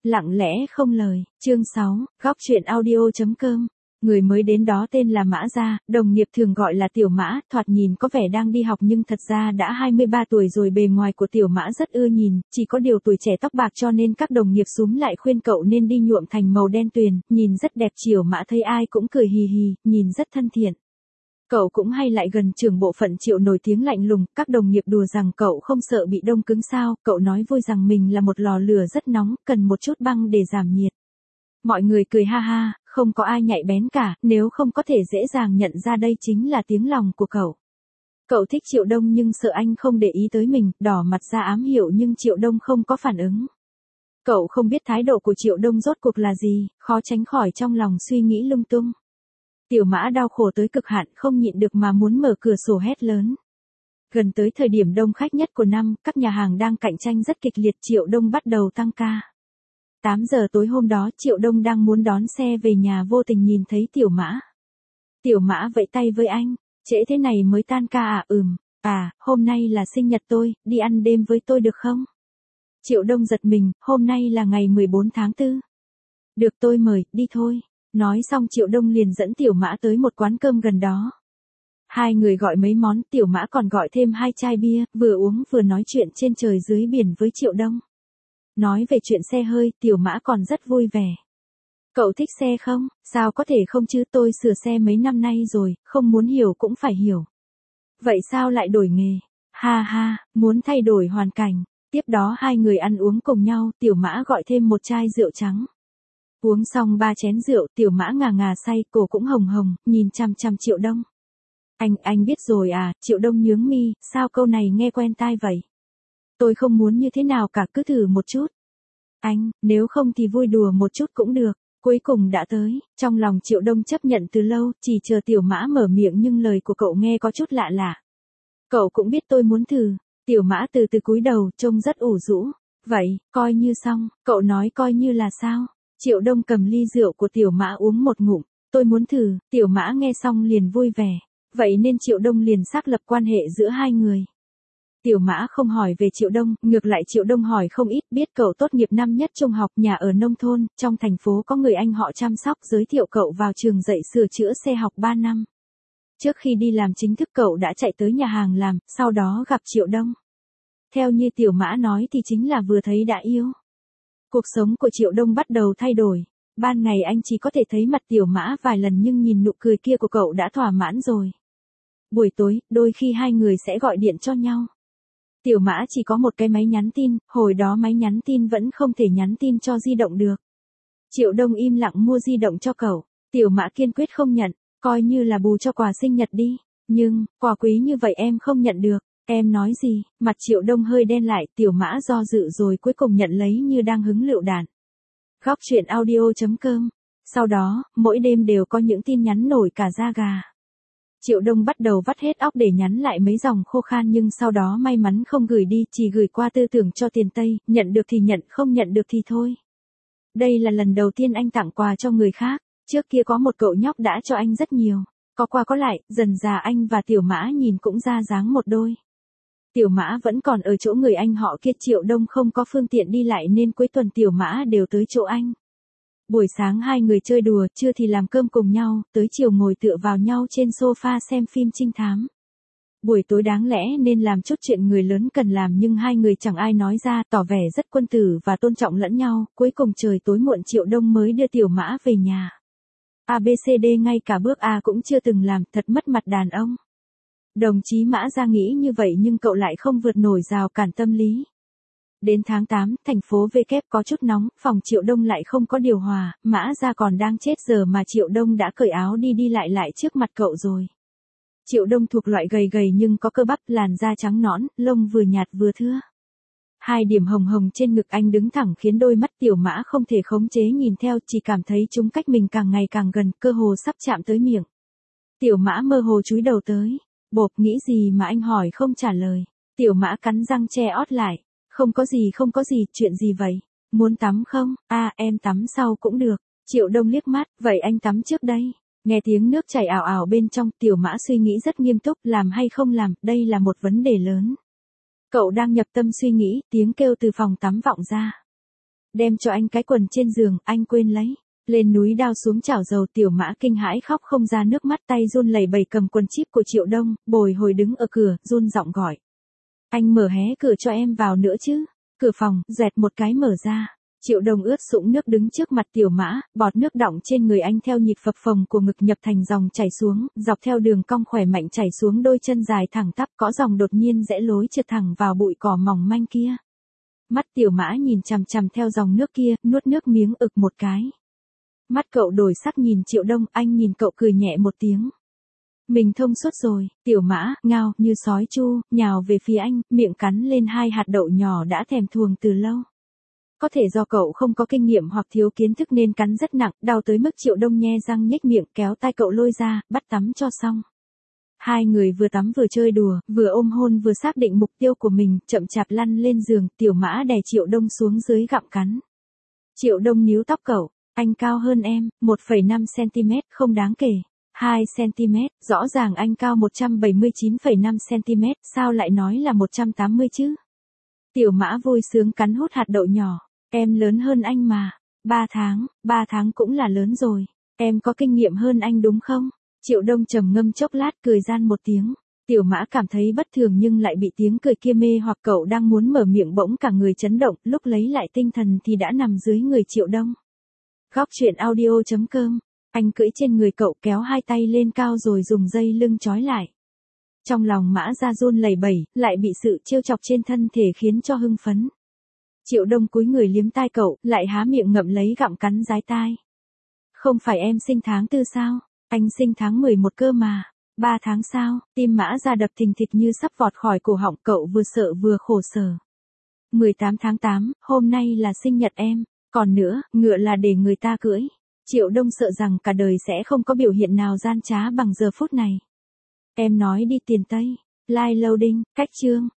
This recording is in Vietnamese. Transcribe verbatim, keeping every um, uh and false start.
Lặng lẽ không lời, chương sáu, góc truyện audio.com. Người mới đến đó tên là Mã Gia, đồng nghiệp thường gọi là Tiểu Mã, thoạt nhìn có vẻ đang đi học nhưng thật ra đã hai mươi ba tuổi rồi. Bề ngoài của Tiểu Mã rất ưa nhìn, chỉ có điều tuổi trẻ tóc bạc cho nên các đồng nghiệp xúm lại khuyên cậu nên đi nhuộm thành màu đen tuyền, nhìn rất đẹp. Tiểu Mã thấy ai cũng cười hì hì, nhìn rất thân thiện. Cậu cũng hay lại gần trưởng bộ phận Triệu nổi tiếng lạnh lùng, các đồng nghiệp đùa rằng cậu không sợ bị đông cứng sao, cậu nói vui rằng mình là một lò lửa rất nóng, cần một chút băng để giảm nhiệt. Mọi người cười ha ha, không có ai nhạy bén cả, nếu không có thể dễ dàng nhận ra đây chính là tiếng lòng của cậu. Cậu thích Triệu Đông nhưng sợ anh không để ý tới mình, đỏ mặt ra ám hiệu nhưng Triệu Đông không có phản ứng. Cậu không biết thái độ của Triệu Đông rốt cuộc là gì, khó tránh khỏi trong lòng suy nghĩ lung tung. Tiểu Mã đau khổ tới cực hạn, không nhịn được mà muốn mở cửa sổ hét lớn. Gần tới thời điểm đông khách nhất của năm, các nhà hàng đang cạnh tranh rất kịch liệt. Triệu Đông bắt đầu tăng ca. tám giờ tối hôm đó, Triệu Đông đang muốn đón xe về nhà vô tình nhìn thấy Tiểu Mã. Tiểu Mã vẫy tay với anh, trễ thế này mới tan ca à? Ừm, à, hôm nay là sinh nhật tôi, đi ăn đêm với tôi được không? Triệu Đông giật mình, hôm nay là ngày mười bốn tháng tư. Được, tôi mời, đi thôi. Nói xong Triệu Đông liền dẫn Tiểu Mã tới một quán cơm gần đó. Hai người gọi mấy món, Tiểu Mã còn gọi thêm hai chai bia, vừa uống vừa nói chuyện trên trời dưới biển với Triệu Đông. Nói về chuyện xe hơi, Tiểu Mã còn rất vui vẻ. Cậu thích xe không? Sao có thể không chứ, tôi sửa xe mấy năm nay rồi, không muốn hiểu cũng phải hiểu. Vậy sao lại đổi nghề? Ha ha, muốn thay đổi hoàn cảnh. Tiếp đó hai người ăn uống cùng nhau, Tiểu Mã gọi thêm một chai rượu trắng. Uống xong ba chén rượu, Tiểu Mã ngà ngà say, cổ cũng hồng hồng, nhìn chằm chằm Triệu Đông. Anh, anh biết rồi à? Triệu Đông nhướng mi, sao câu này nghe quen tai vậy? Tôi không muốn như thế nào cả, cứ thử một chút. Anh, nếu không thì vui đùa một chút cũng được. Cuối cùng đã tới, trong lòng Triệu Đông chấp nhận từ lâu, chỉ chờ Tiểu Mã mở miệng nhưng lời của cậu nghe có chút lạ lạ. Cậu cũng biết tôi muốn thử. Tiểu Mã từ từ cúi đầu, trông rất ủ rũ. Vậy, coi như xong, cậu nói coi như là sao? Triệu Đông cầm ly rượu của Tiểu Mã uống một ngụm, tôi muốn thử. Tiểu Mã nghe xong liền vui vẻ, vậy nên Triệu Đông liền xác lập quan hệ giữa hai người. Tiểu Mã không hỏi về Triệu Đông, ngược lại Triệu Đông hỏi không ít, biết cậu tốt nghiệp năm nhất trung học, nhà ở nông thôn, trong thành phố có người anh họ chăm sóc, giới thiệu cậu vào trường dạy sửa chữa xe học ba năm. Trước khi đi làm chính thức cậu đã chạy tới nhà hàng làm, sau đó gặp Triệu Đông. Theo như Tiểu Mã nói thì chính là vừa thấy đã yêu. Cuộc sống của Triệu Đông bắt đầu thay đổi. Ban ngày anh chỉ có thể thấy mặt Tiểu Mã vài lần nhưng nhìn nụ cười kia của cậu đã thỏa mãn rồi. Buổi tối, đôi khi hai người sẽ gọi điện cho nhau. Tiểu Mã chỉ có một cái máy nhắn tin, hồi đó máy nhắn tin vẫn không thể nhắn tin cho di động được. Triệu Đông im lặng mua di động cho cậu. Tiểu Mã kiên quyết không nhận, coi như là bù cho quà sinh nhật đi. Nhưng, quà quý như vậy em không nhận được. Em nói gì? Mặt Triệu Đông hơi đen lại, Tiểu Mã do dự rồi cuối cùng nhận lấy như đang hứng lựu đạn. Góc truyện audio.com. Sau đó, mỗi đêm đều có những tin nhắn nổi cả da gà. Triệu Đông bắt đầu vắt hết óc để nhắn lại mấy dòng khô khan nhưng sau đó may mắn không gửi đi, chỉ gửi qua tư tưởng cho tiền Tây, nhận được thì nhận, không nhận được thì thôi. Đây là lần đầu tiên anh tặng quà cho người khác, trước kia có một cậu nhóc đã cho anh rất nhiều. Có qua có lại, dần dà anh và Tiểu Mã nhìn cũng ra dáng một đôi. Tiểu Mã vẫn còn ở chỗ người anh họ kia, Triệu Đông không có phương tiện đi lại nên cuối tuần Tiểu Mã đều tới chỗ anh. Buổi sáng hai người chơi đùa, trưa thì làm cơm cùng nhau, tới chiều ngồi tựa vào nhau trên sofa xem phim trinh thám. Buổi tối đáng lẽ nên làm chút chuyện người lớn cần làm nhưng hai người chẳng ai nói ra, tỏ vẻ rất quân tử và tôn trọng lẫn nhau. Cuối cùng trời tối muộn Triệu Đông mới đưa Tiểu Mã về nhà. a bê xê đê ngay cả bước A cũng chưa từng làm, thật mất mặt đàn ông. Đồng chí Mã Gia nghĩ như vậy nhưng cậu lại không vượt nổi rào cản tâm lý. Đến tháng tám, thành phố V kép có chút nóng, phòng Triệu Đông lại không có điều hòa, Mã Gia còn đang chết giờ mà Triệu Đông đã cởi áo đi đi lại lại trước mặt cậu rồi. Triệu Đông thuộc loại gầy gầy nhưng có cơ bắp, làn da trắng nõn, lông vừa nhạt vừa thưa. Hai điểm hồng hồng trên ngực anh đứng thẳng khiến đôi mắt Tiểu Mã không thể khống chế nhìn theo, chỉ cảm thấy chúng cách mình càng ngày càng gần, cơ hồ sắp chạm tới miệng. Tiểu Mã mơ hồ chúi đầu tới. Bộp, nghĩ gì mà anh hỏi không trả lời. Tiểu Mã cắn răng che ót lại. Không có gì không có gì, chuyện gì vậy? Muốn tắm không? À, em tắm sau cũng được. Triệu Đông liếc mắt, vậy anh tắm trước đây. Nghe tiếng nước chảy ảo ảo bên trong, Tiểu Mã suy nghĩ rất nghiêm túc, làm hay không làm, đây là một vấn đề lớn. Cậu đang nhập tâm suy nghĩ, tiếng kêu từ phòng tắm vọng ra. Đem cho anh cái quần trên giường, anh quên lấy. Lên núi đao xuống chảo dầu, Tiểu Mã kinh hãi khóc không ra nước mắt, tay run lẩy bẩy cầm quần chíp của Triệu Đông, bồi hồi đứng ở cửa, run giọng gọi. Anh mở hé cửa cho em vào nữa chứ. Cửa phòng, dẹt một cái mở ra. Triệu Đông ướt sũng nước đứng trước mặt Tiểu Mã, bọt nước đọng trên người anh theo nhịp phập phồng của ngực nhập thành dòng chảy xuống, dọc theo đường cong khỏe mạnh chảy xuống đôi chân dài thẳng tắp, có dòng đột nhiên rẽ lối trượt thẳng vào bụi cỏ mỏng manh kia. Mắt Tiểu Mã nhìn chằm chằm theo dòng nước kia, nuốt nước miếng ực một cái. Mắt cậu đổi sắc nhìn Triệu Đông, anh nhìn cậu cười nhẹ một tiếng. Mình thông suốt rồi. Tiểu Mã, ngao, như sói chu, nhào về phía anh, miệng cắn lên hai hạt đậu nhỏ đã thèm thuồng từ lâu. Có thể do cậu không có kinh nghiệm hoặc thiếu kiến thức nên cắn rất nặng, đau tới mức Triệu Đông nhe răng nhếch miệng, kéo tay cậu lôi ra, bắt tắm cho xong. Hai người vừa tắm vừa chơi đùa, vừa ôm hôn vừa xác định mục tiêu của mình, chậm chạp lăn lên giường, Tiểu Mã đè Triệu Đông xuống dưới gặm cắn. Triệu Đông níu tóc cậu, anh cao hơn em, một phẩy năm xăng-ti-mét, không đáng kể. hai xăng-ti-mét, rõ ràng anh cao một trăm bảy mươi chín phẩy năm xăng-ti-mét, sao lại nói là một trăm tám mươi chứ? Tiểu Mã vui sướng cắn hút hạt đậu nhỏ, em lớn hơn anh mà, ba tháng, ba tháng cũng là lớn rồi, em có kinh nghiệm hơn anh đúng không? Triệu Đông trầm ngâm chốc lát cười gian một tiếng, Tiểu Mã cảm thấy bất thường nhưng lại bị tiếng cười kia mê hoặc, cậu đang muốn mở miệng bỗng cả người chấn động, lúc lấy lại tinh thần thì đã nằm dưới người Triệu Đông. Góc truyện audio chấm com, anh cưỡi trên người cậu kéo hai tay lên cao rồi dùng dây lưng trói lại. Trong lòng Mã Gia run lẩy bẩy, lại bị sự trêu chọc trên thân thể khiến cho hưng phấn. Triệu Đông cúi người liếm tai cậu, lại há miệng ngậm lấy gặm cắn dái tai. Không phải em sinh tháng tư sao? Anh sinh tháng mười một cơ mà. Ba tháng sao? Tim Mã Gia đập thình thịch như sắp vọt khỏi cổ họng, cậu vừa sợ vừa khổ sở. mười tám tháng tám, hôm nay là sinh nhật em. Còn nữa, ngựa là để người ta cưỡi. Triệu Đông sợ rằng cả đời sẽ không có biểu hiện nào gian trá bằng giờ phút này. Em nói đi tiền Tây. Live loading, cách chương.